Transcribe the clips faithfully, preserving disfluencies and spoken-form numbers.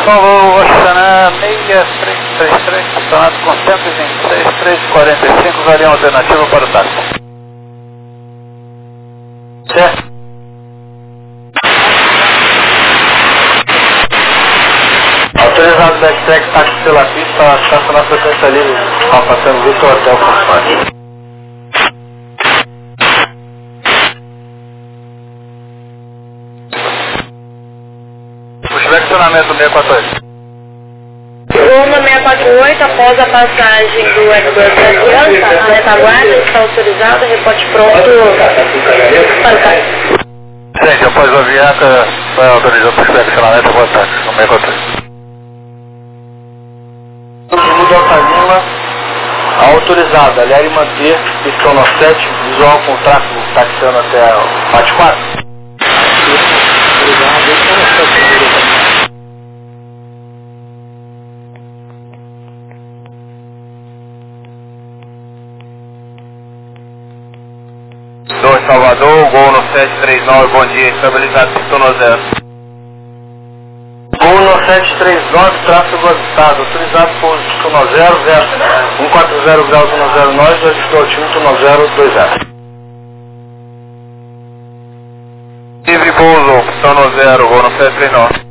Paulo Oxaná seis três três três, funcionado com cento e vinte e seis, trezentos e quarenta e cinco, varia alternativa para o táxi. Certo. Autorizado backtrack, táxi pela pista, estacionar frequência livre, está passando Vitor Hotel Constante. Flexionamento seiscentos e quarenta e oito. Roma seiscentos e quarenta e oito, após a passagem do Airbus Avianca, a retaguarda está autorizada, reporte pronto para o táxi. Gente, após o Avianca, vai autorizar para o flexionamento para o táxi, no seiscentos e quarenta e oito. Muda a Lima, autorizada, aliás, manter pistão no sete, visual com tráfego taxiando até o Pátio quatro. dois Salvador, Gol no sete três nove, bom dia, estabilizado, pistão no zero. Gol no sete três nove, tráfego avistado, autorizado por pistão no zero, verso cento e quarenta graus cento e zero nove, registrou altímetro no zero dois zero. Livre pouso, pistão no zero, Gol no sete três nove.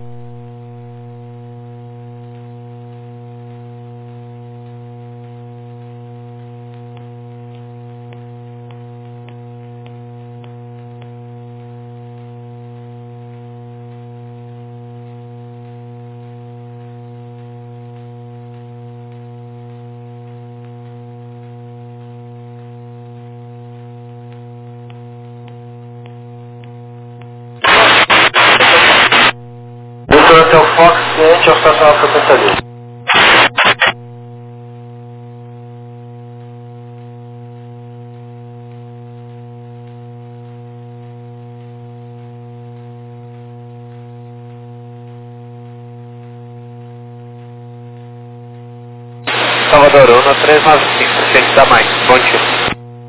Até o Fox, cliente ao estacionar frequência livre. Salvador, Uno trezentos e noventa e cinco, gente da mais, bom dia.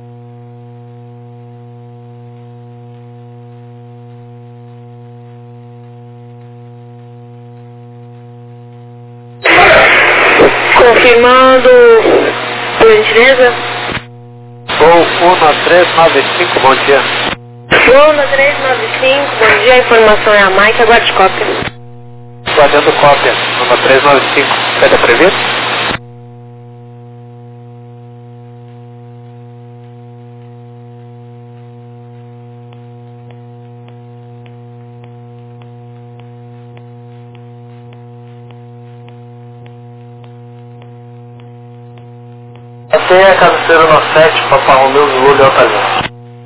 Confirmando, por gentileza. Gol Uno trezentos e noventa e cinco, bom dia. Uno trezentos e noventa e cinco, bom dia, a informação é a Mike, aguarde cópia. Guardando cópia, Uno trezentos e noventa e cinco, pede previsto? Até a cabeceira no sete, Papa Romeu, Zulu, Delta Lima.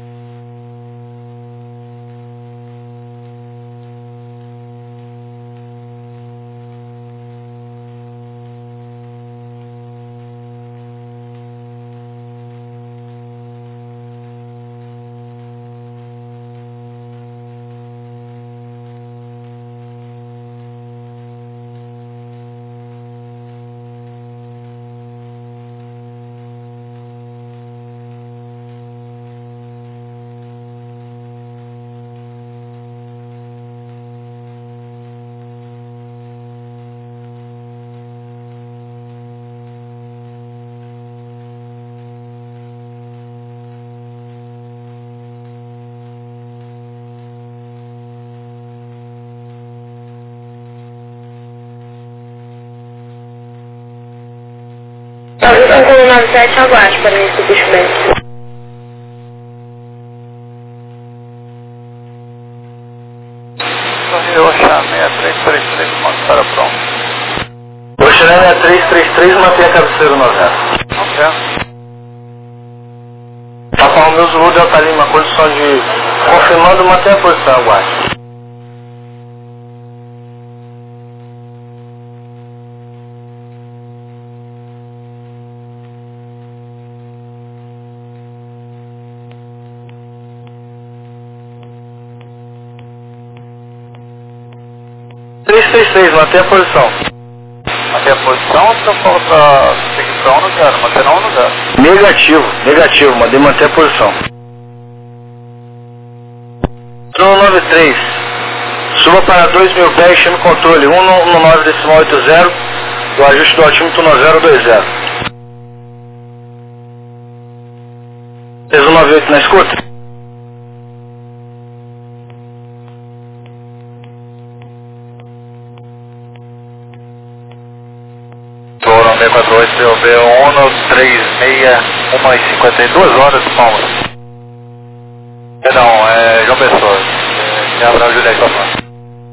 cinco um nove sete, aguarde para início do bushback. Oxaná seis três três três, comando para pronto. Oxaná seis três três três, mantém a cabeceira no zero. Ok. Papa Romeu, Zulu, Delta Lima, condição de... Confirmando, mantém a posição, aguarde. três três três, mantém a posição. Mantém a posição ou só falta seguição no zero? Mantém não no zero. Negativo, negativo, mandei manter a posição. Trono nove três, Suba para dois mil pés, chame controle um no nove decimal oito zero, o ajuste do altímetro no zero dois zero. três um nove oito na escuta? Foram B quatro oito, C O B um, três seis, uma e cinquenta e duas horas, Palmas. Não, é João Pessoa. É Gabriel Juliette, tá falando.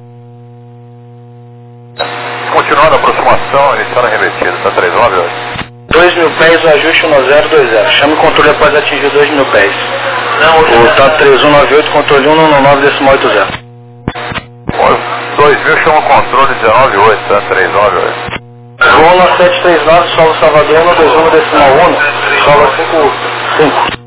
Continuando a aproximação, iniciando a revertida, tá três nove hoje. dois mil pés, o ajuste no zero dois zero. Chame o controle após atingir dois mil pés. O Tato três um nove oito, controle um no nove decimal oito zero. dois mil, chama o controle dezenove oito, tá três nove oito. Voo na sete três nove, solo Salvador, um dois um decimal um, solo cinco cinco.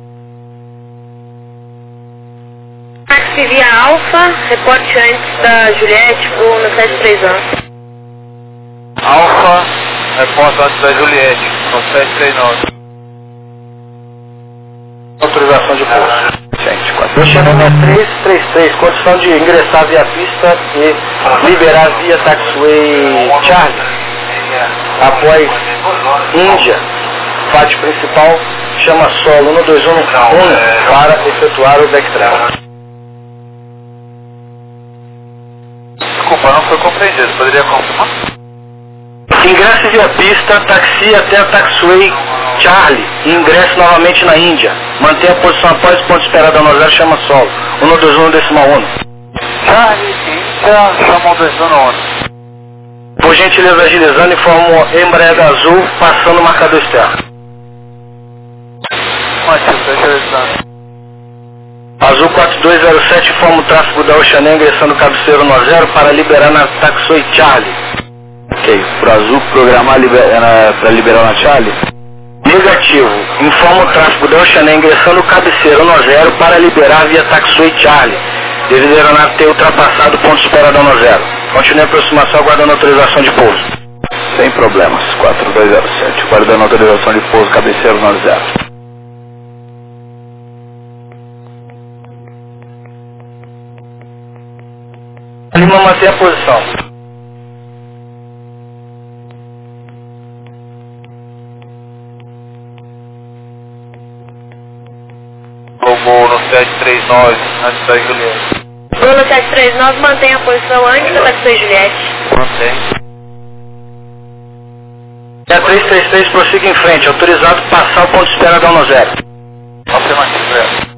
Táxi via Alfa, reporte antes da Juliette, voo no sete três nove. Alfa, reporte antes da Juliette, no sete três nove. Autorização de pouso. Xanana três três três, condição de ingressar via pista e liberar via taxiway Charlie. Após Índia, faixa principal, chama solo um dois um um para efetuar o backtrack. Desculpa, não foi compreendido, poderia confirmar? Ingresse via pista, taxi até a taxiway Charlie e ingresse novamente na Índia. Mantenha a posição após o ponto esperado no zero, chama solo um dois um decimal um. Charlie, Índia, chama um dois um um. Por gentileza, agilizando, informa Embraer azul, passando o marcador externo. Azul quatro dois zero sete, informa o tráfego da Oceania, ingressando o cabeceiro no zero para liberar na taxiway Charlie. Ok, para azul programar para liberar na Charlie? Negativo, informa o tráfego da Oceania, ingressando o cabeceiro no zero para liberar via taxiway Charlie, devido a aeronave ter ultrapassado o ponto esperado no zero. Continue a aproximação aguardando autorização de pouso. Sem problemas. quatro dois zero sete. Aguardando autorização de pouso, cabeceiro no zero. Lima, manter a posição. Vou no sete três nove, antes da Juliette. Voo no sete três nove, mantém a posição antes da taxiway Juliette. Mantém. A três três três, prossiga em frente. Autorizado passar o ponto esperado no zero. Afirmativo, zero.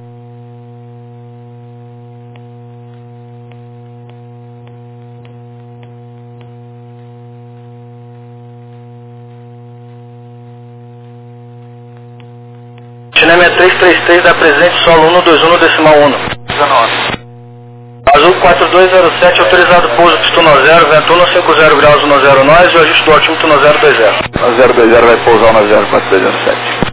Cinema três três três, da presente solo um dois um decimal um. dezenove. Azul quatro dois zero sete, autorizado pouso pistão no zero, vento um cinco zero graus no zero nós e o ajuste do altímetro no zero dois zero. No zero dois zero vai pousar no zero quatro dois zero sete.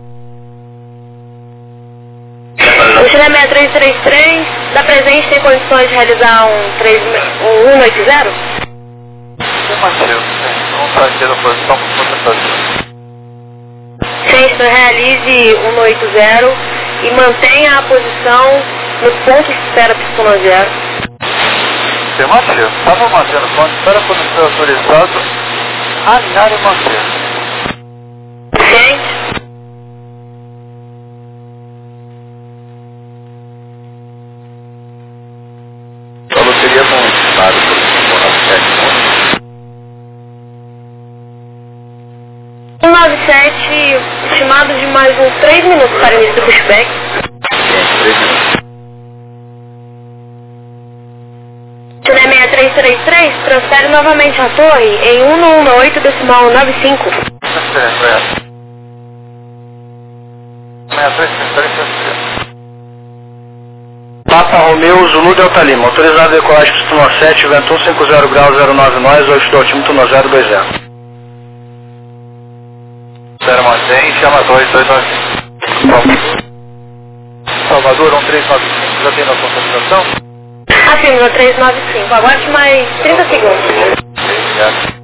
O Cinema três três três, da presente tem condições de realizar um, três, um um oito zero? Afirmativo, vamos fazer a posição com outra posição. Centro, realize um oito zero e mantenha a posição no ponto de espera pistão no zero. Afirmativo, estava mantendo ponto de espera quando foi autorizado alinhar e manter. Gente. Só seria montado por um nove sete, estimado de mais uns três minutos para o início do pushback. três minutos. Cinema três três três, transfere novamente a torre em um um oito decimal nove cinco. Transferência. Papa Romeu, Zulu Delta Lima, autorizado a decolagem pistão sete, vento um cinco zero graus zero nove nós, o ajuste do altímetro no zero dois zero. zero mantém, chama dois dois nove cinco. Salvador, um três nove cinco, já tem nossa autorização? Afirma três nove cinco, aguarde mais trinta segundos. Obrigado.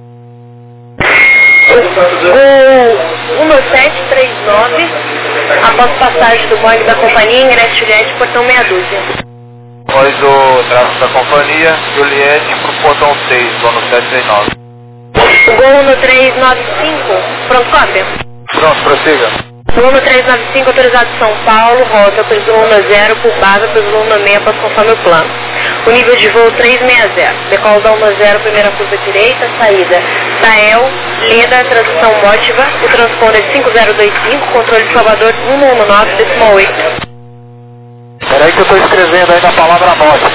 O um sete três nove, após passagem do Boeing da companhia, ingresse Juliette, portão meia dúzia. Nós do tráfego da companhia, Juliette pro portão seis, voo no sete seis nove. Gol no três nove cinco, pronto, cópia. Pronto, prossiga. Gol no três nove cinco, autorizado São Paulo, rota para Luna zero, por base para Luna seis, para conforme o plano. O nível de voo três seis zero, decola da Luna zero, primeira curva direita, saída Tael, Leda, transição Mótiva, o transponder cinco zero dois cinco, controle de Salvador um um nove, decimal oito. Peraí que eu estou escrevendo aí na palavra Mótiva.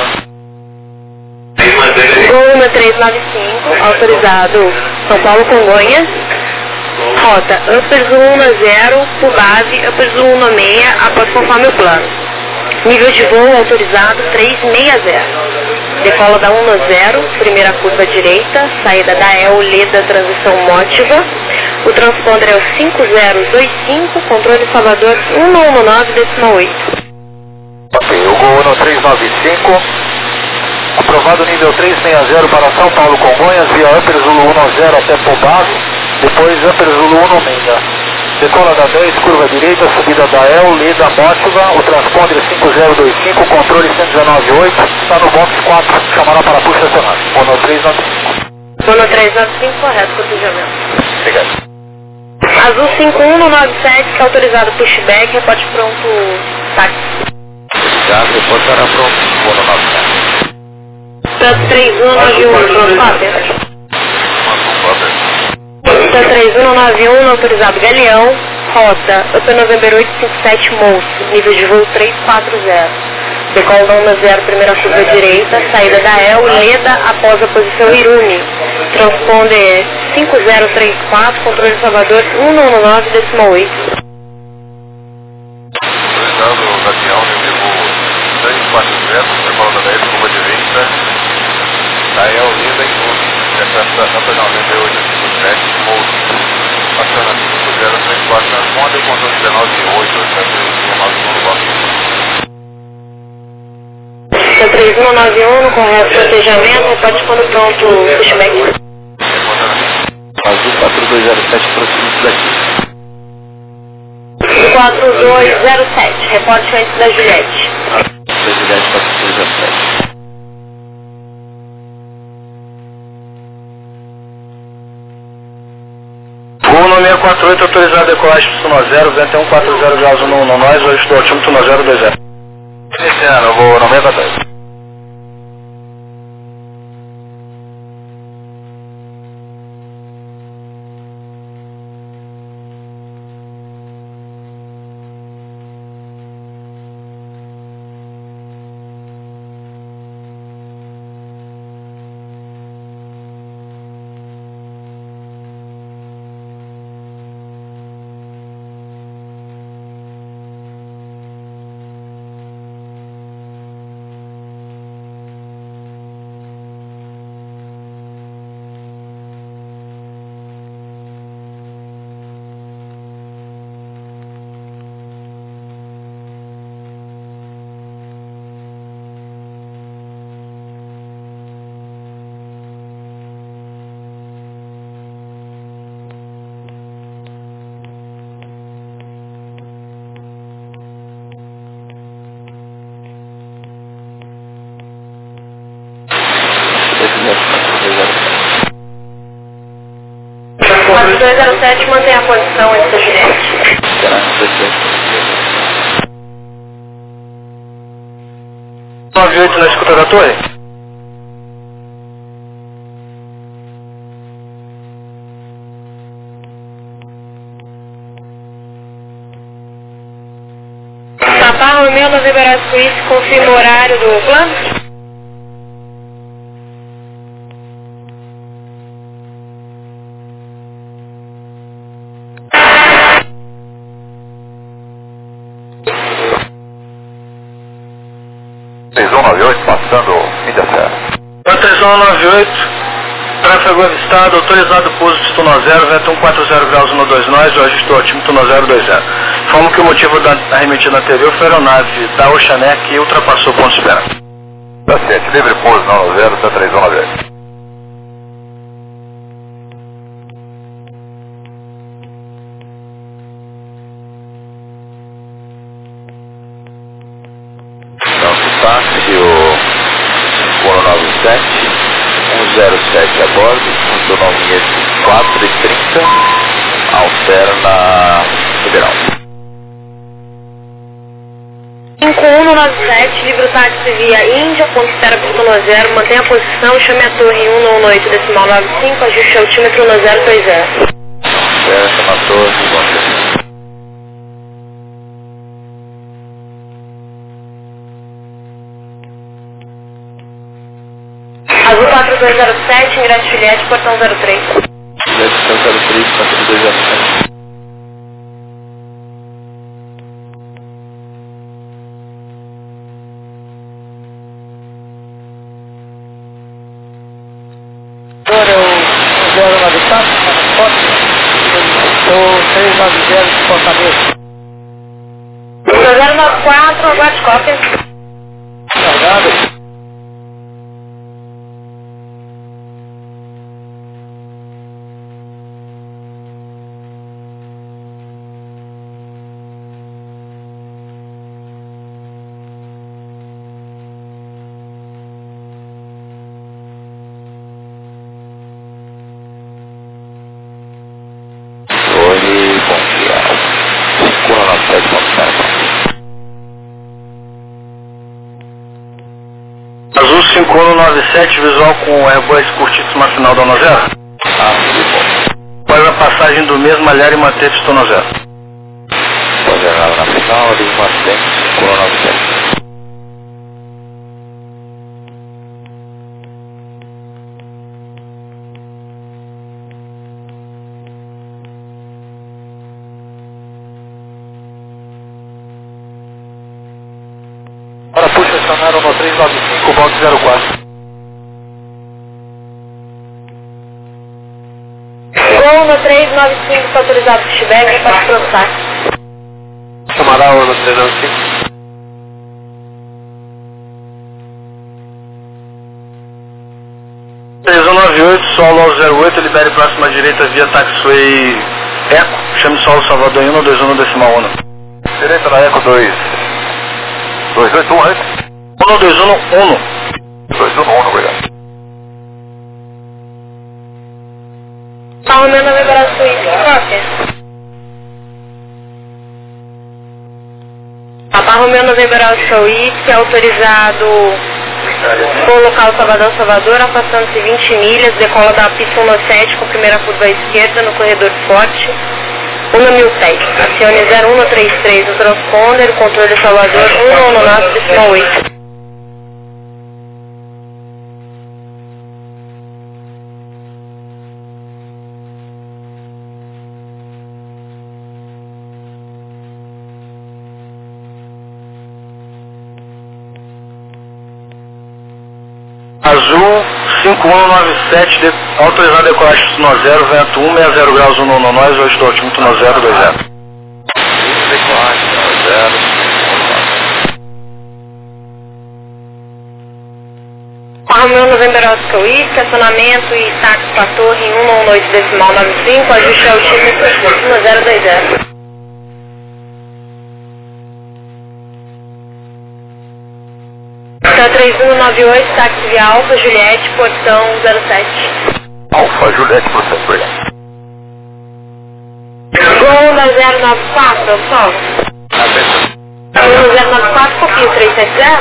Gol no três nove cinco, autorizado São Paulo, Congonhas, rota Upper Luna zero, por base Upper Luna seis, após conforme o plano. Nível de voo autorizado três seis zero. Decola da um zero, primeira curva direita, saída da El, Leda, transição Mótiva. O transponder é o cinco zero dois cinco, controle Salvador um um nove, decimal oito. Ok, o gol no três nove cinco, aprovado nível três seis zero para São Paulo, Congonhas, via Upper Zulu um zero até Pobado, depois Upper Zulu um seis. Decola da dez, curva direita, subida da El, Leda, Mótiva, o transponder cinco zero dois cinco, controle cento e dezenove oito, está no box quatro, chamará para push estacionário. Mono três nove cinco. Mono três nove cinco, correto, cortejamento. Obrigado. Azul cinco um nove sete, que é autorizado pushback, repote pronto, táxi. Obrigado, depois será pronto, mono nove sete. Tanto três um nove um, pronto, cópia. três um nove um, autorizado Galeão, rota Upper November oito cinco sete, Monstro, nível de voo três quatro zero. Decola da um zero, primeira curva direita, saída da El, Leda, após a posição Irumi. Transponder cinco zero três quatro, controle Salvador um um nove, decimal oito. Autorizado Galeão, nível de voo três quatro zero, decola da dez, curva direita, da El, Leda e Irumi. Upper November oito cinco sete, Monstro. Passando a cinco zero três quatro, transponder controle dezenove oito, três um nove um, no correto planejamento, repete quando pronto, pushback. Azul quatro dois zero sete, proxima daqui. quatro dois zero sete, reporte antes da Juliette. Da Juliette quatro dois zero sete. Voo no seis quatro oito, autorizado a decolagem para o zero, vento um quatro zero graus um um nós, hoje estou altímetro zero dois zero. Iniciando, vou no seis quatro oito. quatro dois zero sete, mantém a posição antes da Juliette. nove oito na escuta da torre? Papa Romeu, November Suíça, confirma o horário do plano? três um nove oito, passando Indecerto. três um nove oito, tráfego avistado, autorizado pouso de Tuno zero, vento um quatro zero graus um dois nós, hoje estou altímetro Tuno zero dois zero. Informo que o motivo da arremetida anterior foi a aeronave da Oceaneer que ultrapassou o ponto de espera. Tá certo, livre pouso não zero, tá três um nove oito. Então, se táxi, o sete, um zero sete a bordo, autonomia de quatro e trinta, altera na Federal. cinco um nove sete, livre o táxi via Índia, ponto espera por zero, mantenha a posição, chame a torre em um nove oito decimal nove cinco, ajuste altímetro no zero dois zero. Espera, chama a torre, bom. Azul quatro dois zero sete, ingresso Juliette, portão zero três. Juliette, zero três, quatro dois zero sete. Agora o zero nove quatro, o três nove zero de Fortaleza. zero nove quatro, aguarde cópia. Carregado. Azul cinco um nove sete, visual com Airbus curtíssima final da zero zero. Ah, sim, bom. Após a passagem do mesmo, alhar e manter destino zero. Pode errar na final, ali mantém cinco um nove sete. Agora puxa estacionário no três nove cinco, box zero quatro. Gol no três nove cinco, está autorizado para estiver, para processar. Chamará o no três nove cinco. três um nove oito, solo ao zero oito, libere próxima direita via taxiway Eco, chame solo Salvador em um dois um decimal um. Direita na Eco dois. dois oito um, antes? um dois um um. dois um um, obrigado. Tá, o meu nome é Brasil Suíça, cópia. Papa Romeu Novembro Suíça, autorizado por local Salvador, Salvador, afastando-se vinte milhas, decola da pista cento e sete com a primeira curva à esquerda no corredor forte, um mil pés. Acione zero um três três do transponder, controle de Salvador, um nove decimal oito. Azul cinco um nove sete, de, autorizado a decolagem no zero, vento um, sessenta graus um no nós, hoje do altímetro no zero dois zero. Decolagem no zero. Romeu Novembro Oscar Whisky, estacionamento e táxi para a torre em um oito decimal nove cinco, ajuste altímetro no zero dois zero. três um nove oito, táxi via Alfa, Juliette, portão zero sete. Alfa, Juliette, portão, obrigado. Gol na zero nove quatro, pessoal. Gol na zero nove quatro, copia o três sete zero.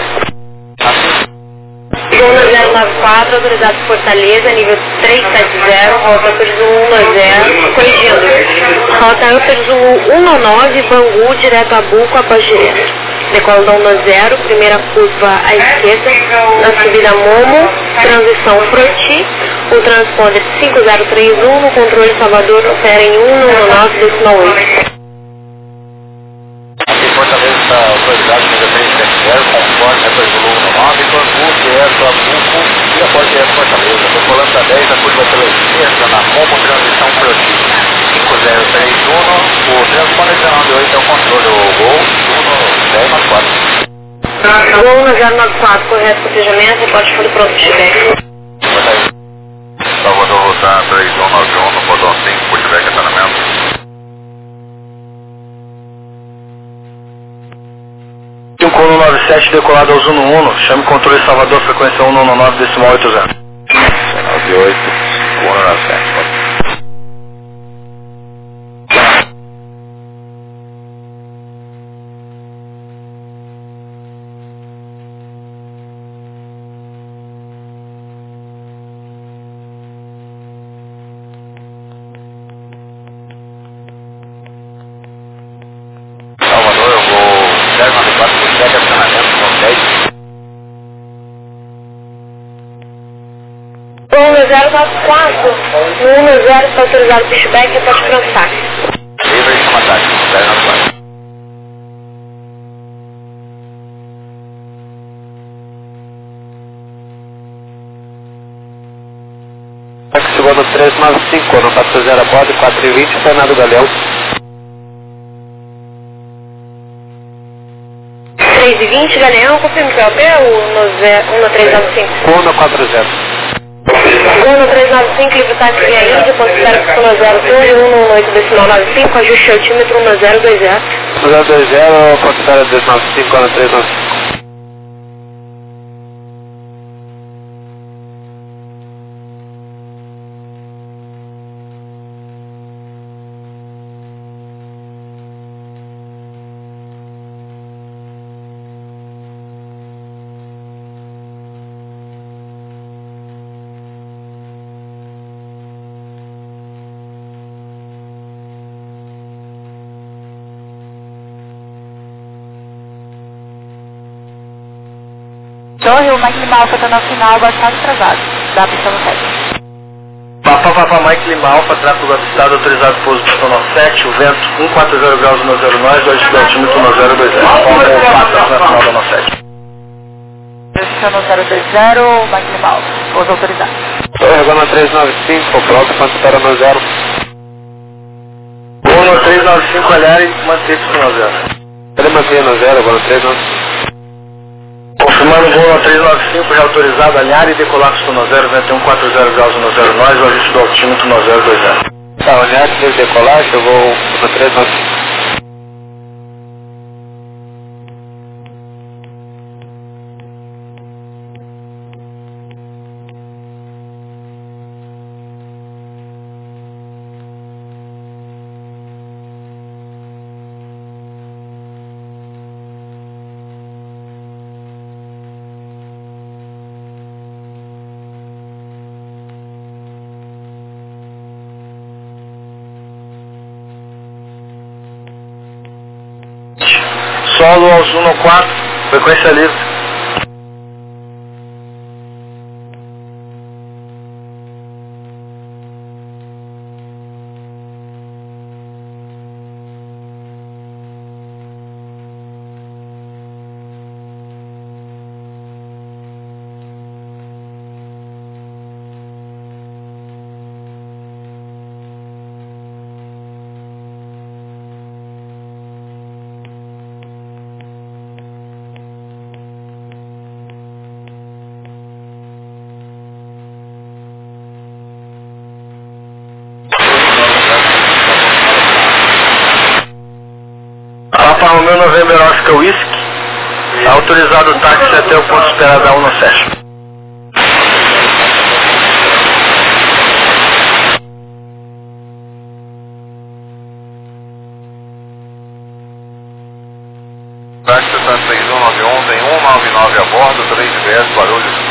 Gol na zero nove quatro, autorizado por Fortaleza, nível três sete zero, rota Upper Zulu um dois zero, corrigindo. Rota Upper Zulu um nove, Bangu, direto a Buco, após direto. Decola da um zero, primeira curva à esquerda, na subida Momo, transição Froti, o transponder cinco zero três um, no controle Salvador, opera em um nove decimal oito. Aqui Fortaleza está autorizado nível três sete zero, conforme Upper Zulu um nove, Bangu, direto a Buco e após direto Fortaleza. Decolando da dez, a curva pela esquerda, na Momo, transição Froti. cinco zero três um, o transponder dezenove oito é o controle, o Gol, dez nove quatro. Gol na zero nove quatro, correto cotejamento, reporte fundo pronto, feedback. Salvador Rotar três um nove um, no botão cinco, feedback acionamento. cinco um nove sete decolado ao Zuno um, chame controle Salvador, frequência um nove nove, decimal oito zero. nove oito, um nove sete. Salvador, eu vou zero nove quatro, por sete acionamento, com dez. um zero nove quatro, no um zero está autorizado o pushback e pode transar. Livre de uma taxa, zero nove quatro. Chegou no três nove cinco, no quatro zero a bordo, quatro e vinte, Fernando Galeão. três e vinte, Galeão, confirma que é o P, o um três nove cinco. um quatro zero. um três nove cinco, livre táxi via Índia, ponto zero zero zero, torre, um um oito, decimal nove cinco, ajuste altímetro um zero dois zero. um zero dois zero, ponto zero dois nove cinco, um três nove cinco. Torre, o Mike Lima Alfa está no final, baixado travado. Dá para o sete. Papa Papa Mike Lima Alfa, tráfego avistado, autorizado pouso pistão nove sete, o vento cento e quarenta graus no zero nós, hoje do altímetro no zero dois zero. Palma quatro nacional da nove sete. Pistão zero dois zero, Mike Lima Alfa, pouso autorizado. Torre, Gama três nove cinco, pronto, quanto para no zero. Gama três nove cinco, olhar e manter pistão no zero. Ele mantém no zero, Gama três nove cinco. Confirmando o voo três nove cinco, já autorizado, alinhar e decolar com no zero, vento cento e quarenta graus no zero nós, o ajuste do altímetro no zero dois zero. Tá, alinhar, desde decolar, chegou no três nove cinco. Solo aos um quatro, frequência livre. Papa Romeo November Oscar Whisky, autorizado o táxi até o ponto esperado da um sete. Táxi sessenta e um nove um, tem um nove nove a bordo, três e dez, Guarulhos.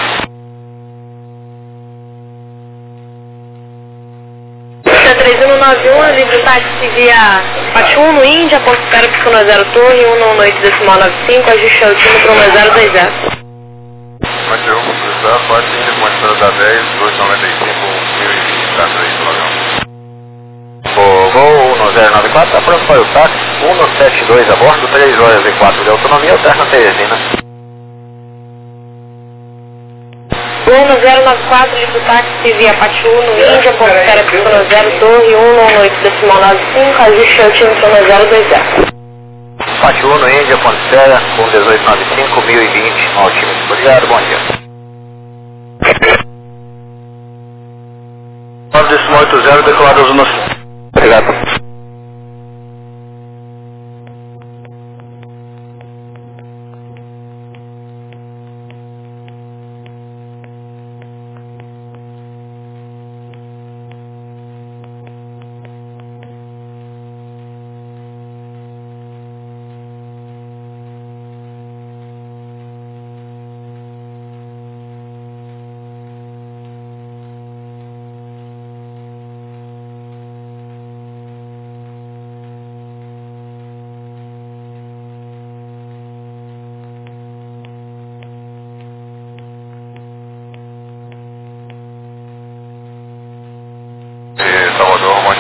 três um nove um, livre táxi via Pátio um no Índia, ponto zero zero zero torre, um um oito, decimal nove cinco, ajuste altímetro um zero dois zero. Pátio um, cruzar, Pátio Índia, com a estrada da dez, dois noventa e cinco, mil e vinte, tá três do avião. O voo um zero nove quatro, pronto para o táxi, um sete dois a bordo, três horas e quatro de autonomia, alterna Teresina. um zero nove quatro, livre táxi via Pátio um no Índia, ponto zero zero torre, um um oito, decimal nove cinco, ajuste altímetro um zero dois zero. Pátio um no Índia, ponto zero, com dezoito noventa e cinco, mil e vinte, no altímetro. Obrigado, bom dia. nove decimal oito zero, decolado ao Zuno cinco. Obrigado.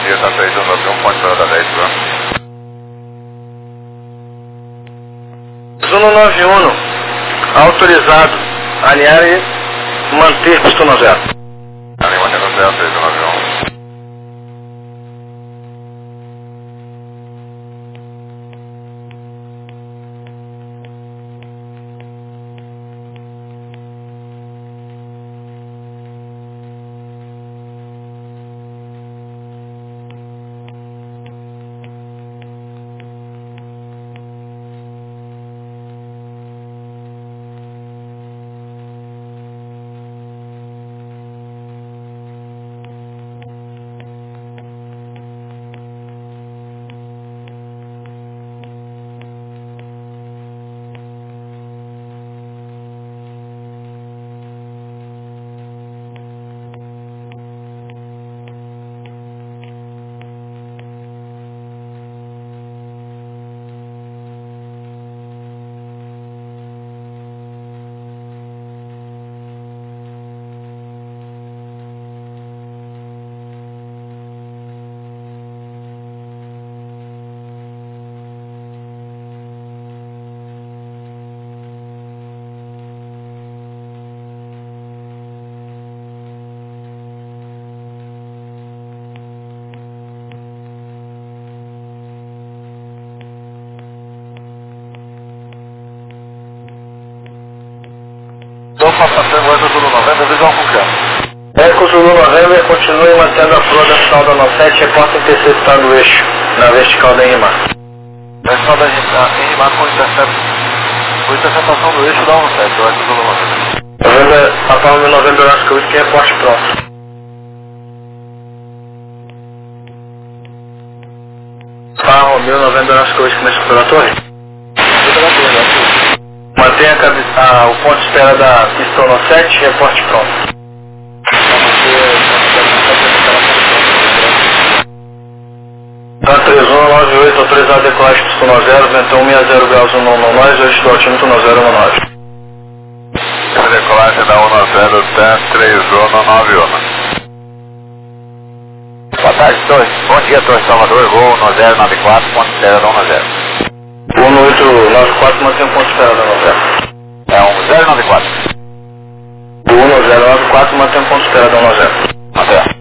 dia, tá três um nove um, ponte da dez, viu? Zona nove um, autorizado, alinhar e manter pistona zero. Alinhar e manter no zero, três um nove um. Alfa passando Eco Zulu November, visual com câmbio. Eco Zulu November, continue mantendo a flor da final da nove sete, reporta interceptando o eixo, na vertical da Enrimar. Vertical da Enrimar com intercept, com interceptação do eixo da nove sete, o Eco Zulu November. November, Papa Romeo November, Oscar Whisky, reporte pronto. Papa Romeo November, Oscar Whisky, começou pela torre? Pela torre, né? Mantenha a cabe... ah, o ponto de espera da pistão no sete, reporte pronto. Tá três um nove oito, autorizado a decolagem pistão no zero, vento um seis zero graus um no nós, hoje do altímetro no zero no nove. Essa decolagem da um zero até três um nove um. Boa tarde, Torre. Bom dia, Torre Salvador, voo no zero nove quatro, ponto de espera da um zero. um oito nove quatro, mantém o ponto de espera da nove zero. É um zero nove quatro. um zero nove quatro, mantém o ponto de espera da um zero. Até.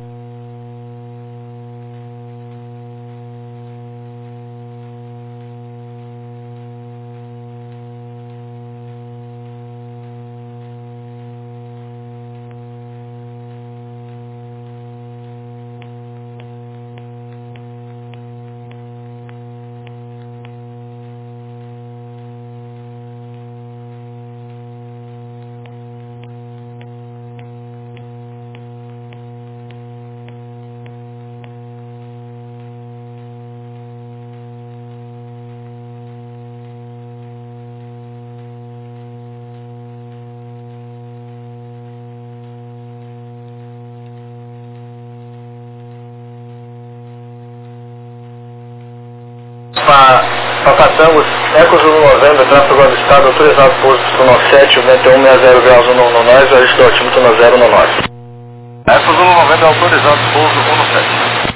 Papatangos, Eco Zulu November, tráfego do estado, autorizado pouso no sete, vento um seis zero graus um no nós, hoje do altímetro no zero no nove. Eco Zulu November, autorizado pouso um no sete.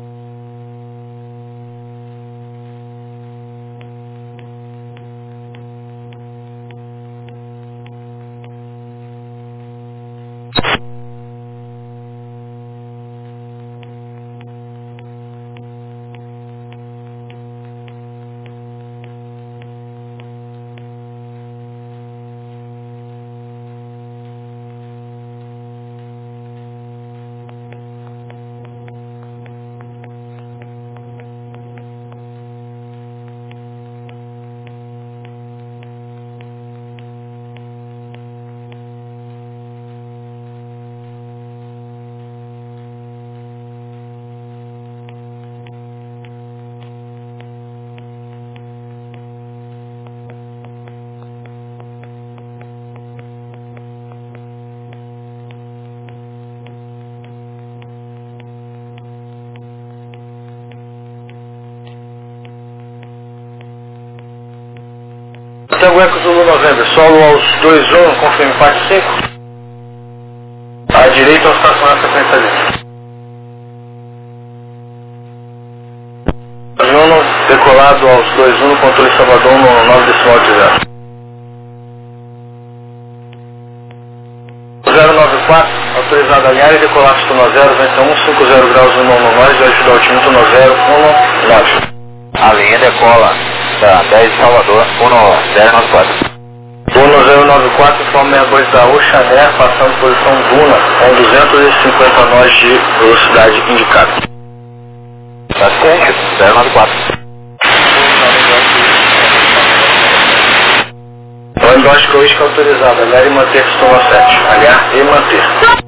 Tango Eco Zulu November, solo aos dois um, confirme parte cinco. À direita, ao estacionar a frequência livre. aprovado aos dois um no controle Salvador no nove decimal oito zero. zero nove quatro, autorizado a alinhar e decolar Tuno zero, vento um cinco zero graus um nove nove, vai ajudar o time Tuno zero um nove. A linha decola da dez de Salvador, um zero nove quatro. um zero nove quatro, informe sessenta e dois da Oceanair, passando posição Duna, com duzentos e cinquenta nós de velocidade indicada. Tá certo, zero nove quatro. O endógeno uísque autorizado, aliar e manter Tuno sete. Aliar e manter.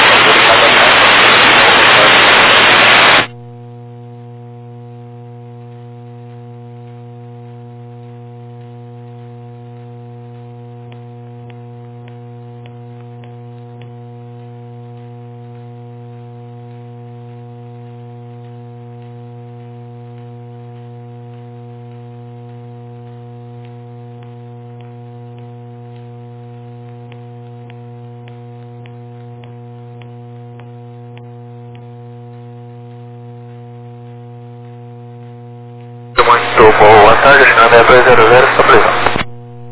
Muito boa tarde, China dois zero zero, está presente.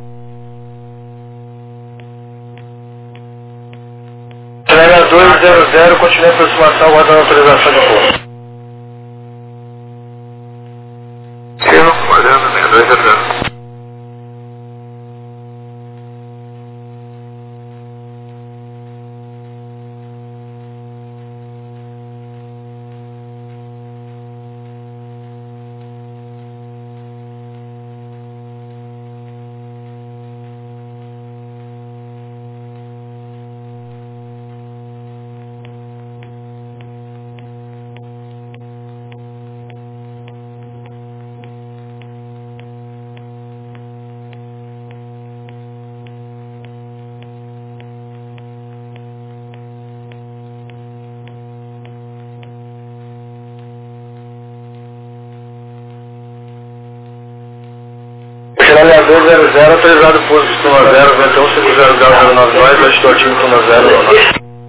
China dois zero zero, continue a aproximação, aguardando a autorização de voo. Sim, aguardando, China dois zero zero. China dois zero zero, autorizado o pouso de Tuno zero, vento um cinco zero graus zero nove nove, vai ajudar o time Tuno zero um nove.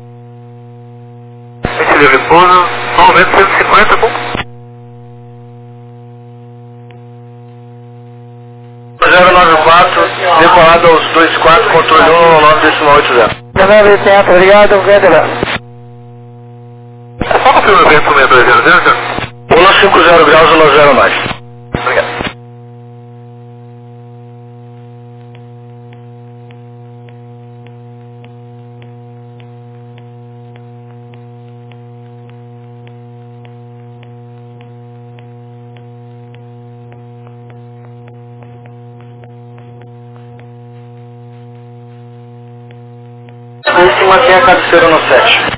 Esse livre pouso, normalmente cento e cinquenta com... zero nove quatro, decolado aos dois quatro, controle um nove decimal oito zero. nove centro, obrigado, Vendela. Só confirma o vento sessenta e dois zero zero, senhor? um cinco zero graus um zero nove. Obrigado. Se mantém a cabeceira no sete.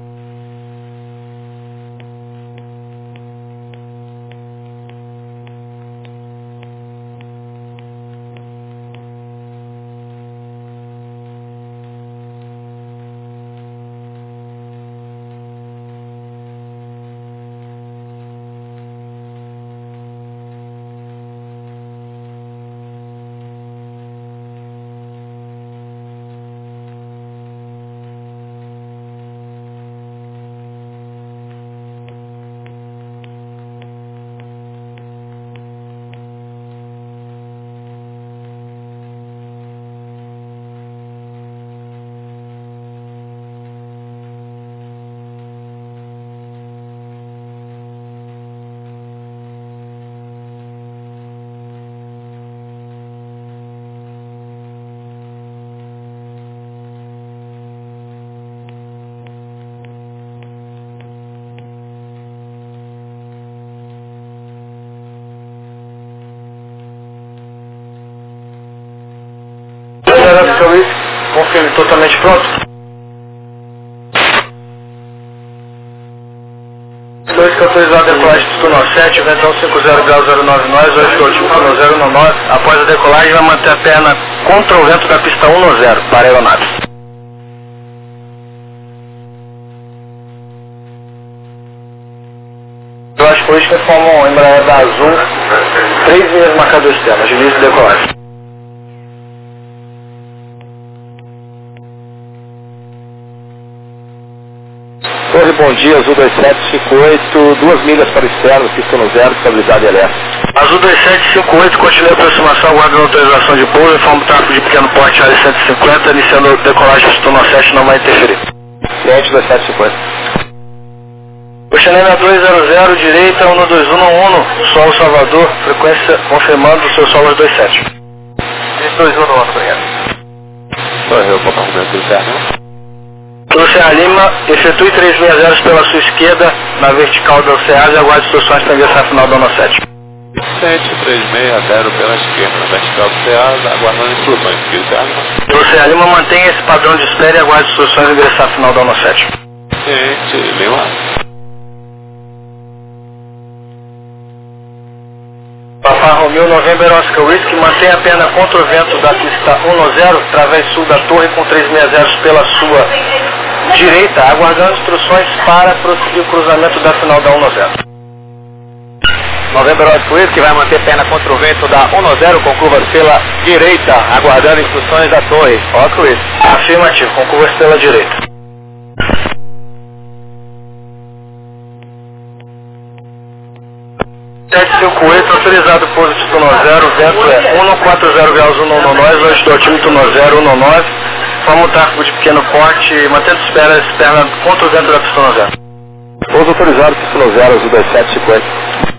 Confirme, totalmente pronto. dois que autorizado a decolagem do Tuno sete, ventão cinco zero graus zero nove nove, hoje estou tipo Tuno zero nove nove. Após a decolagem vai manter a perna contra o vento da pista um zero para a aeronave. Eu acho que hoje que formam a Embraer da Azul, três linhas marcador externo, de início de decolagem. Torre, bom dia, Azul dois sete cinco oito, duas milhas para o externo, pista no zero, estabilidade L S. Azul dois sete cinco oito, continua a aproximação, aguardando autorização de pouso, informa o tráfego de pequeno porte, área cento e cinquenta, iniciando decolagem, pista no sete, não vai interferir. Cliente dois sete cinco oito. Oceanena dois zero zero, direita, um dois um um, solo Salvador, frequência confirmando o seu solo dois sete. dois um um, obrigado. Correu, papai, tudo interno. Luciana Lima, efetue três seis zero pela sua esquerda, na vertical da Oceasa e aguarde instruções para ingressar final da ONO sete. sete três seis zero pela esquerda, na vertical da Oceasa, aguardando instruções. Luciana Lima, mantenha esse padrão de espera e aguarde instruções para ingressar final da ONO sete. Gente, Lima. Papa Romeo, November Oscar Whisky, mantenha a perna contra o vento da pista um zero, través sul da torre com três seis zero pela sua direita, aguardando instruções para prosseguir o cruzamento da final da um zero. November Oscar Whisky vai manter perna contra o vento da um zero com curvas pela direita, aguardando instruções da torre. Oscar Whisky. Afirmativo, com curvas pela direita. sete cinco oito, autorizado pouso de Tuno zero, vento é um quatro zero graus um um nove, longitude altímetro Tuno zero um nove, forma o tráfego de pequeno porte, mantendo espera, externa contra o vento da pista zero. Pouso autorizado pista zero, azul dois sete cinco oito.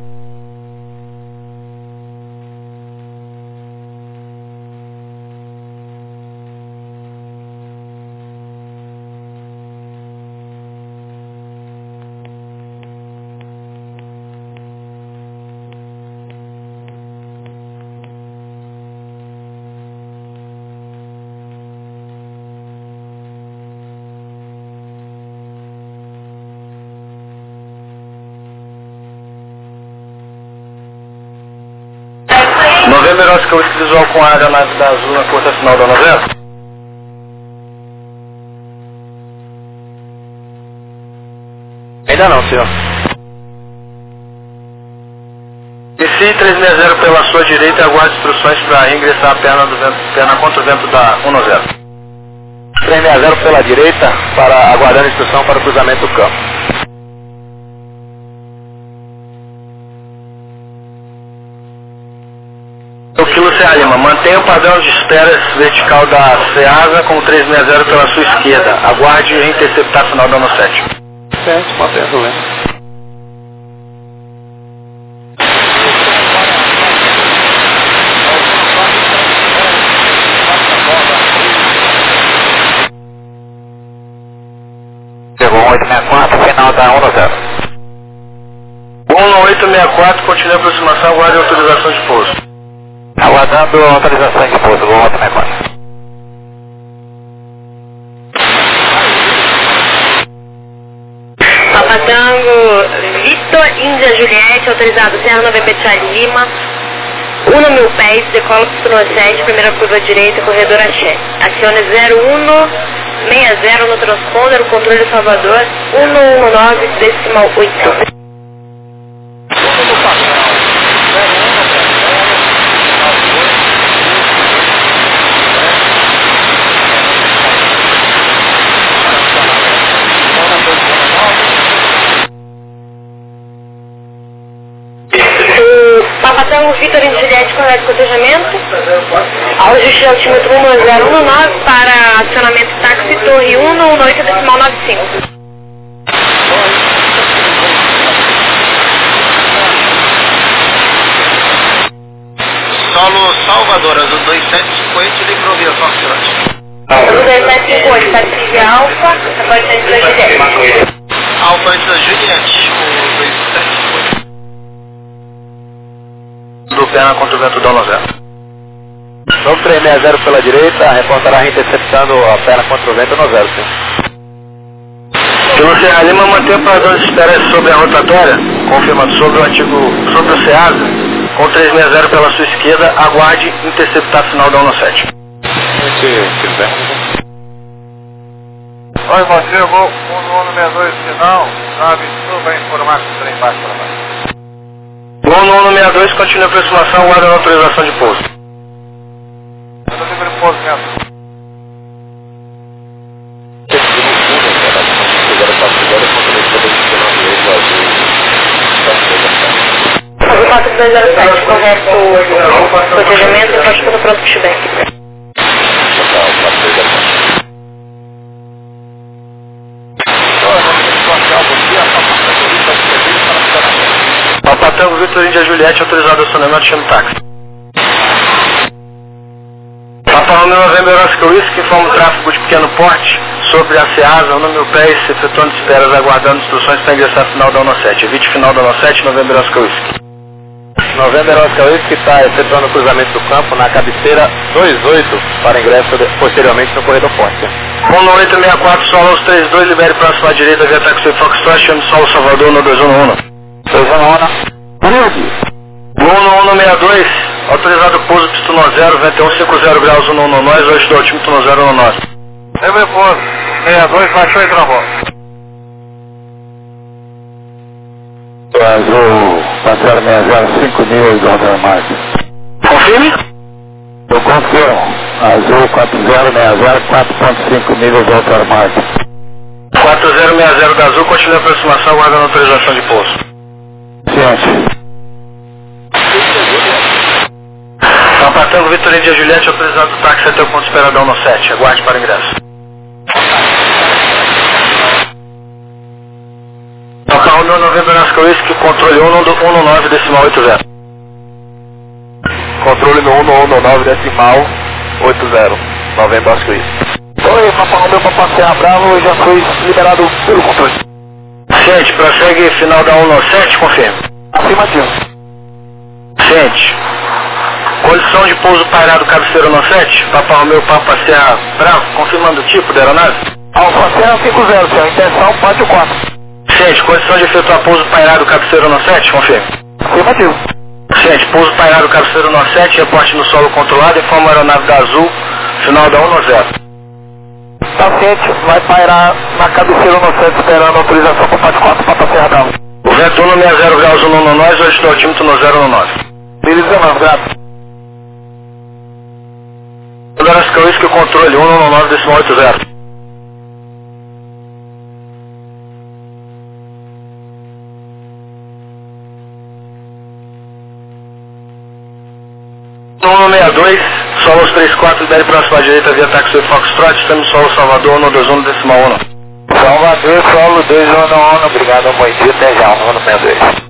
November Oscar Whisky visual com a aeronave da Azul na curta final da novela. Ainda não, senhor. Inicie três seis zero pela sua direita e aguarde instruções para ingressar a perna, do vento, perna contra o vento da um zero. três seis zero pela direita, para aguardando instrução para o cruzamento do campo. Luciana Lima, mantenha o padrão de espera vertical da Ceasa com três seis zero pela sua esquerda. Aguarde e interceptar final da ONO sete. sete, mantendo o lento. Chegou um oito seis quatro, final da ONO zero. um oito seis quatro, continua a aproximação, aguarde autorização de pouso. Aguardando autorização de pouso, vou oito seis quatro. Papa Tango, Vitor, Índia, Juliette, autorizado Serra November Charlie Lima, um mil pés, decola para o sete, primeira curva direita, corredor Axé. Acione zero um seis zero no transponder, controle Salvador, um um nove, decimal oito. Papatango Vitor e Juliette com de cotejamento, ao ajuste de altímetro um zero um nove para acionamento táxi torre um um oito decimal nove cinco. Solo Salvador, azul dois sete cinco oito, Limprovia, Foxtrot. Azul dois sete cinco oito, taxi de Alfa, agora está de Juliette. Alfa antes da Juliette, o dois sete cinco oito. Do perna contra o vento da ONO zero. Novo três seis zero pela direita, reportará interceptando a perna contra o vento ONO zero, sim. Luciana Lima, mantém o padrão de espera sobre a rotatória, confirmando sobre o antigo, sobre o Ceasa, com três seis zero pela sua esquerda, aguarde interceptar final da ONO sete. Oi, você, eu vou com o número dois final, nove sul, vai informar que o trem baixo para baixo. Voo no um seis dois, continua a aproximação, guarda a autorização de pouso. Eu estou livre de pouso mesmo. Agora quatro dois zero sete, correto procedimento, eu estou pronto para o feedback. Papa Tango Victor Índia Juliette, autorizado a acionamento, chame táxi. Papa Romeo November Oscar Whisky, informa o tráfego de pequeno porte sobre a SEASA, o número P S, efetuando esperas, aguardando instruções para ingressar final da ONU sete. Evite final da ONU sete, November Oscar Whisky. November Oscar Whisky está efetuando o cruzamento do campo na cabeceira dois oito para ingresso de, posteriormente no corredor forte. um no oito seis quatro, solo aos trinta e dois, libere próximo à direita via táxi Foxtrot, chame solo Salvador no dois um um. dois um um. um no um sessenta e dois, autorizado pouso pistono zero, vento um cinquenta graus um no nós, hoje do altímetro zero no nós. Lembra pouso, sessenta e dois, baixou e travou. Azul, quatro zero seis zero, cinco mil do Aldermar. Confirme? Eu confirmo. Azul quatro zero seis zero, quatro ponto cinco milhas do Aldermar. quatro zero seis zero da Azul, continue a aproximação, aguardando autorização de pouso. Ciente. Papa Tango Victor Índia Juliette, autorizado o táxi até o ponto esperadão no sete. Aguarde para ingresso. Papa Romeo November Oscar Whisky, controle um no nove decimal oito zero. Controle no um no um no nove decimal oito zero. Novembro Oscar Whisky. Oi, Papa Romeo para passear Bravo, eu já fui liberado pelo controle. Ciente, prossegue final da um no sete, confirme. Afirmativo. Ciente. Condição de pouso pairado cabeceiro no sete, Papa Romeo para passear Bravo, confirmando o tipo da aeronave. Alfa Serra cinco zero, senhor, intenção pátio quatro. Ciente, condição de efetuar pouso pairado cabeceiro no sete, confirme. Afirmativo. Ciente, pouso pairado cabeceiro no sete, reporte no solo controlado, informa a aeronave da Azul, final da um no zero. Paciente vai pairar na cabeceira no sete, esperando autorização para pátio quatro, Papa Serra Bravo. O vento um no sessenta graus um no nós, hoje do altímetro no zero no nove. Beleza, mano, grato. Oscar Whisky, controle um no nove decimal oito zero. um no sessenta e dois, solo aos trinta e quatro, libere próximo à direita via táxi Foxtrot, estamos solo Salvador no dois um decimal um. Salvador, solo dois um um, obrigado, Moiti, até já, um no sessenta e dois.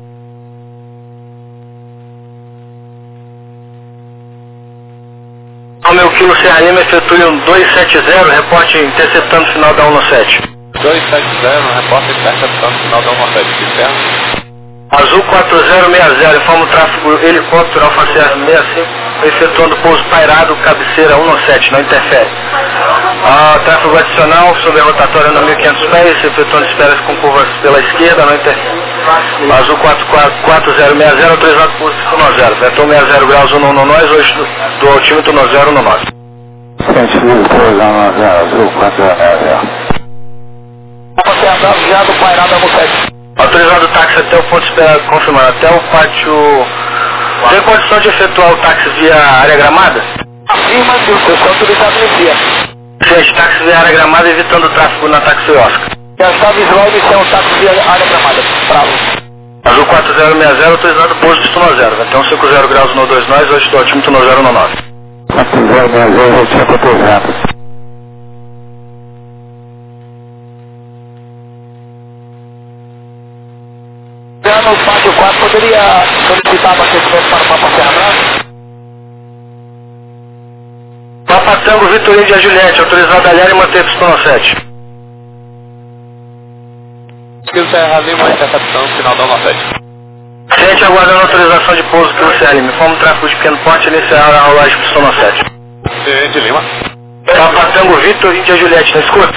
Romeo Kilo Serra Lima, efetue um dois sete zero, reporte interceptando o final da um no sete. dois sete zero, repórter interceptando o final da um sete, certo? Azul quatro zero seis zero, informa o tráfego helicóptero Alfa Serra sessenta e cinco, efetuando pouso pairado, cabeceira um no sete, não interfere. Ah, tráfego adicional sobre a rotatória no mil e quinhentos pés, efetuando esperas com curvas pela esquerda, não interfere. Azul quatro zero seis zero, autorizado pouso no zero, vetor sessenta graus um no nós, hoje do, do altímetro no zero no nove. Ciente, Azul quatro zero seis zero. Papa Serra Bravo, já do pairado no sete. Autorizado o táxi até o ponto esperado, confirmado, até o pátio. Tem condição de efetuar o táxi via área gramada? Afirmativo, eu sou autorizado no dia. Gente, táxi via área gramada, evitando o tráfego na táxi Oscar. Já está visual iniciar o táxi via área gramada. Bravo. Azul quatro zero seis zero, autorizado pouso pistono zero, vai ter um cinquenta graus no dois nós, hoje do altímetro no zero no nove. quatro zero seis zero, eu tinha autorizado. No pátio quatro, poderia solicitar abastecimento para o Papa Serra Bravo? Papa Tango Victor Índia Juliette, autorizado a aliar e manter pistono sete. Kilo Serra Lima, interceptando o final da um sete. Gente, aguardando autorização de pouso pelo C R M, informa o tráfego de pequeno porte, iniciar a rolagem pistono sete. Tenente Lima. Papa Tango Victor Índia Juliette, não escuta?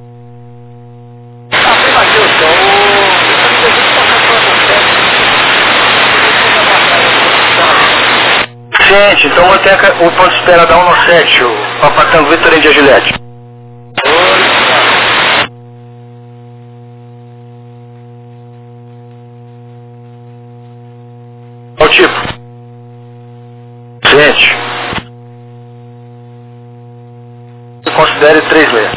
Afirmativo, senhor. Gente, então mantenha o ponto de espera da um no sete, o Papa Tango Victor Índia Juliette. Qual tipo? Gente. Considere três leis.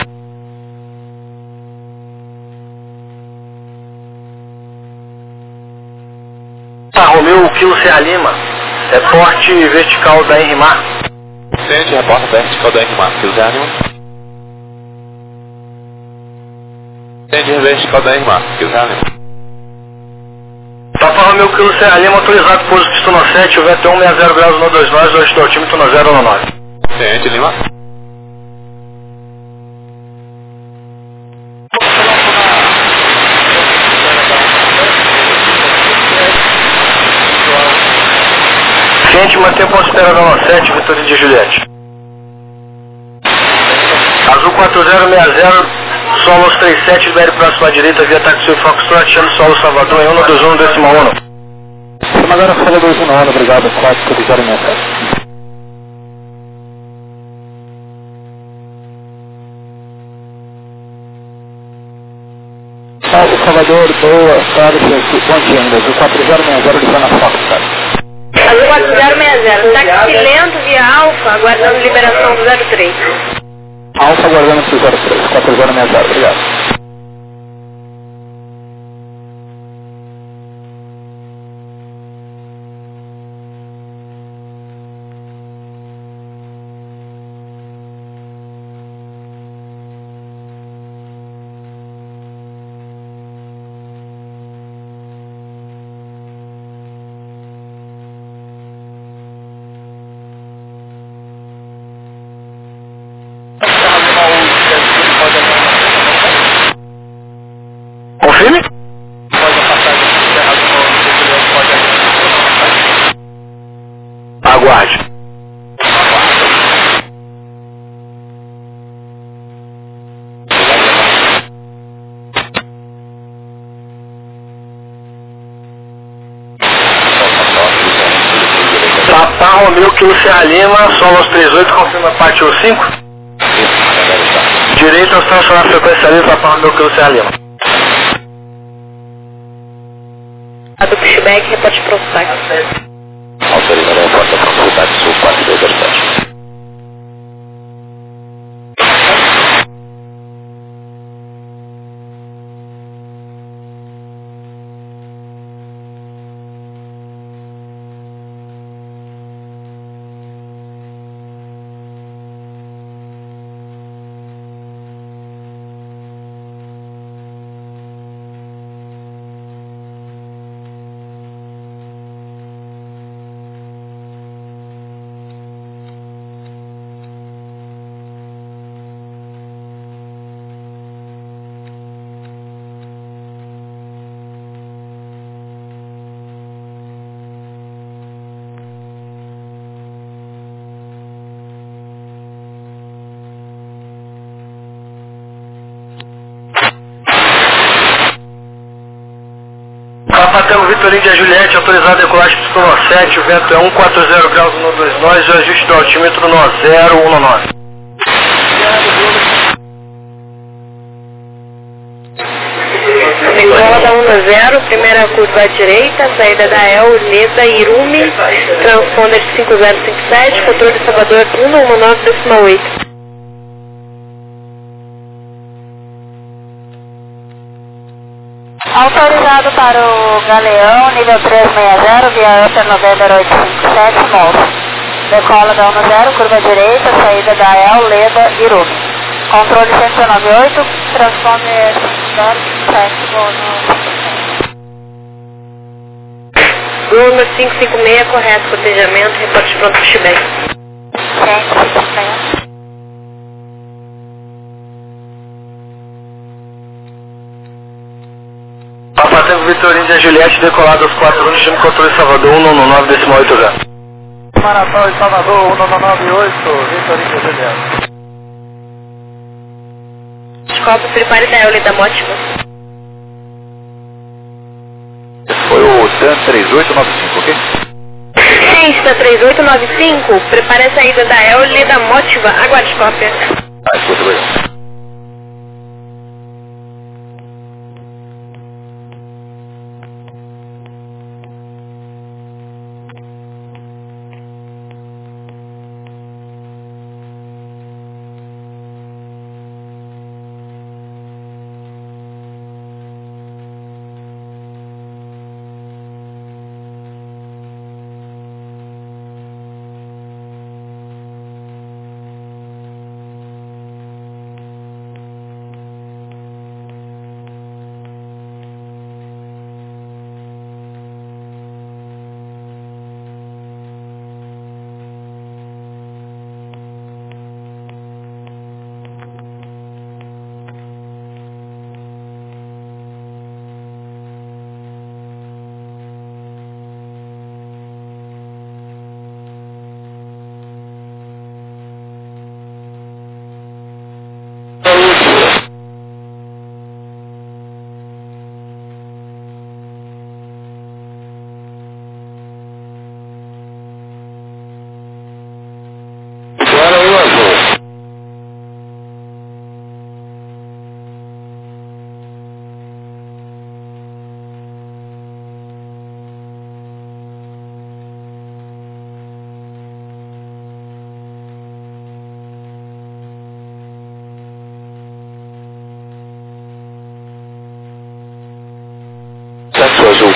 Papa Romeu, Kilo Serra Lima, reporte vertical da Henrimar. Sente, reporte vertical da Henrimar, Kilo Serra Lima. Sente, vertical da Henrimar, Kilo Serra Lima. Papa Romeu, Kilo Serra Lima, autorizado pouso pistão sete, o vento é um sessenta graus no dois nove, hoje do altímetro no zero no nove. Sente, Lima. Ciente, mantém ponto esperado no sete, Vitorino de Juliette. Azul quatro zero seis zero, solo trinta e sete, libere próximo à direita, via táxi Foxtrot, chame solo Salvador em um dois um, decimal um. Chama agora Folha dois um um, obrigado, quatro zero seis sete. Salve Salvador, boa tarde, bom dia ainda, Azul quatro zero seis zero, ligando a Fox, cara. Azul quatro zero seis zero, táxi lento via Alfa, aguardando liberação do zero três. Alfa aguardando pro zero três, quatro zero seis zero, obrigado. Confirme? Aguarde. Papa Romeu, Kilo Serra Lima, solo trinta e oito, confirma parte cinco. Direito ao estacionar a frequência livre, Papa Romeu, Kilo Serra Lima. A do pushback, reporte pro sotaque. Autorizado a porta para o sotaque sul quatro dois zero sete. Papa Tango Vitorino de Juliette, autorizado a decolagem pistão sete, o vento é cento e quarenta graus no dois nove, o ajuste do altímetro no zero um nove. Decola da um zero, primeira curva à direita, saída da El, Leda, Irume, transponder cinco zero cinco sete, controle de Salvador um um nove, decimal oito. Autorizado para o Galeão, nível trezentos e sessenta, via Upper November oito cinco sete, Monte. Decola da um zero, curva direita, saída da El, Leda, Irume. Controle cento e noventa e oito, transponder cinco zero cinco sete, bônus. Bruno cinco cinco seis, correto, cotejamento, reporte pronto pro pushback. cento e cinquenta e seis. Papa Tango Vitorino de Juliette, decolado aos quatro anos, chama controle Salvador um um nove, decimal oito zero. Maratão em Salvador, um nove nove oito, Vitorino de Juliette. Desculpa, prepare da El, Leda, Mótima. Foi o TAN três oito nove cinco, ok? Ciência três oito nove cinco, prepare a saída da El, Leda, Mótiva, aguarde cópia. Ah, escuta, obrigado.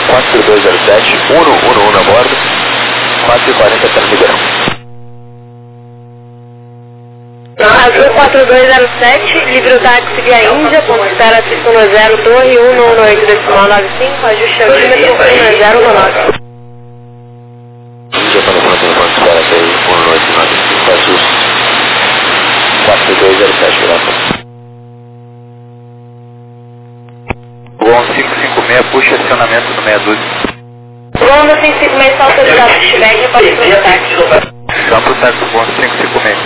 quatro dois zero sete, um um um a bordo, quatro e quarenta para Ribeirão. Azul quatro dois zero sete, livre o táxi via Índia, ponto espera cinco um zero, torre um um oito decimal nove cinco, ajuste altímetro um zero um nove. Índia para o ponto espera até um um oito nove cinco, ajuste quatro dois zero sete, graças. Gol cinco cinco seis, puxa acionamento no meia dúzia. Gol cinco cinco seis, está autorizado se estiver, reparte para o táxi. Campo táxi, Gol cinco cinco seis.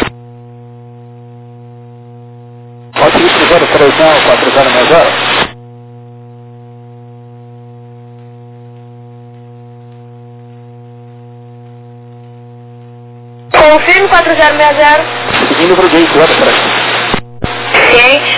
quatro zero três nove, quatro zero seis zero. Confirme quatro zero seis zero. Seguindo para o gate, leva para aqui. Ciente.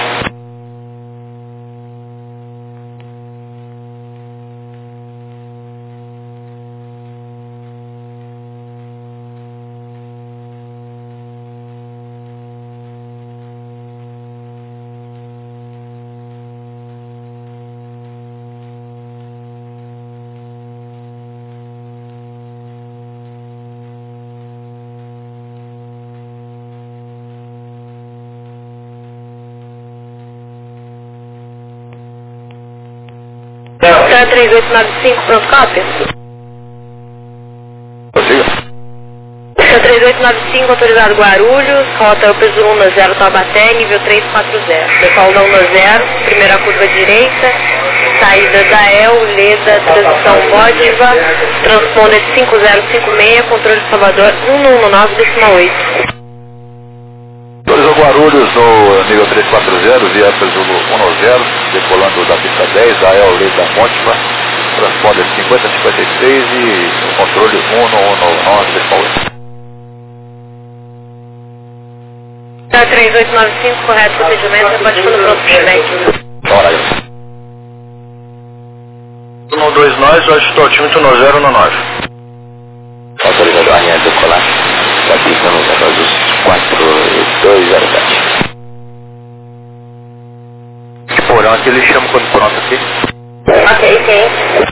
três oito nove cinco, pronto, cópia? Consiga? três oito nove cinco, autorizado Guarulhos, rota Upers um zero Taubaté, nível três quatro zero. Decola da um zero, primeira curva direita, saída da E L, Leda, transição Bódiva, transponder cinco zero cinco seis, controle de Salvador um um nove decimal oito. Autorizou Guarulhos no nível três quatro zero, via Upers um zero, decolando da pista dez, a E L, Leda, Montima, transponder cinquenta cinquenta e seis e controle um um nove decimal oito. três oito nove cinco, correto procedimento, reparte quando pronto, feedback. Hora aí. um dois nós, ajuste altímetro um zero um nove. Autorizado a linha decolar da pista no zero quatro dois zero sete. Que porão aqui ele chama quando pronto aqui? Ok, sim.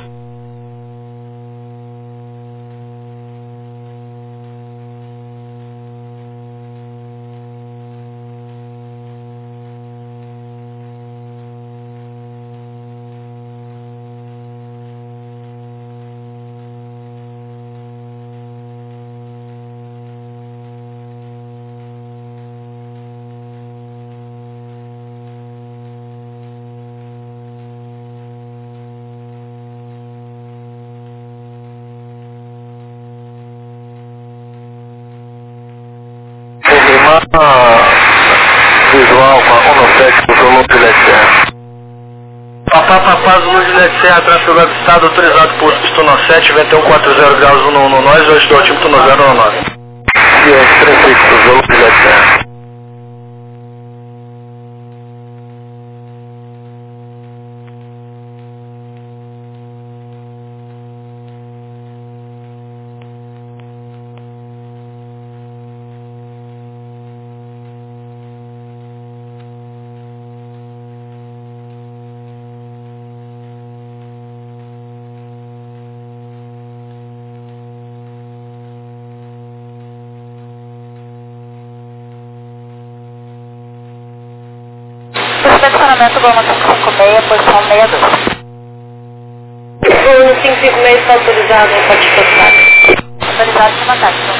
Visual com a um sete do Zulu Juliette Serra. Papá, papá, Zulu Juliette Serra, tráfego do estado, autorizado por pista um sete, vento um quatro zero graus um um nós, ajuste altímetro um zero um nove. Ciência três do Zulu Juliette Serra. Estacionamento Goma cinco cinco seis, posição sessenta e dois. O cinco cinco seis está autorizado, pode passar. Autorizado para matar, então.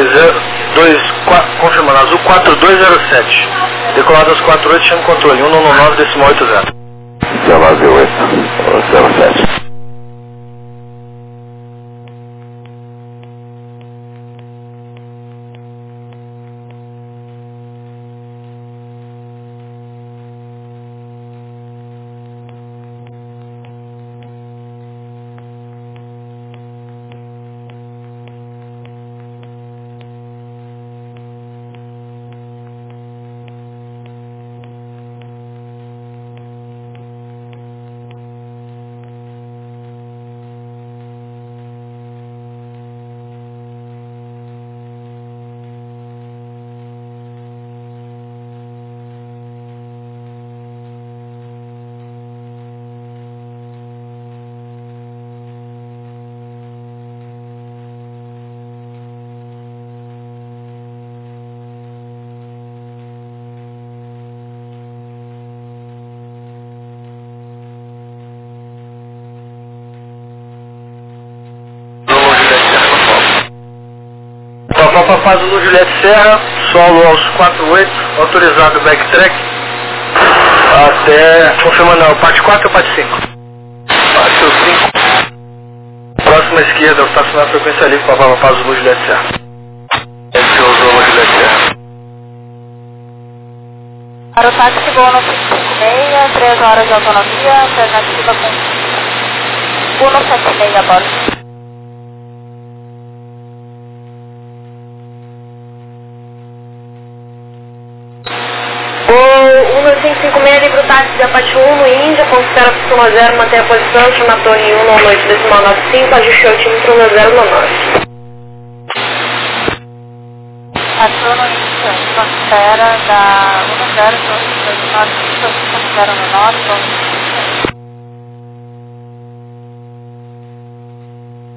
dois, quatro, confirmando, azul quatro dois zero sete. Decolado aos quatro oito, chama controle, um nove nove, decimal oito zero. zero oito zero sete. Papa Zulu Juliette Serra, solo aos quatro oito, autorizado backtrack até, confirmando, não, parte quatro ou parte cinco? Parte cinco. Próxima esquerda, estacionar a frequência livre para Papa Zulu Juliette Serra. Esse é o Zulu Juliette Serra. Para o táxi Bono cinco cinco seis, três horas de autonomia, alternativa com Bono sete seis a bordo. O cinco cinco seis livre o táxi de Apache um no Índia, considera a um zero, mantém a posição, chama a torre um no noite decimal nove cinco, ajuste o altímetro um zero no norte. A torre Índia, considera da um zero, nove cinco, zero no norte,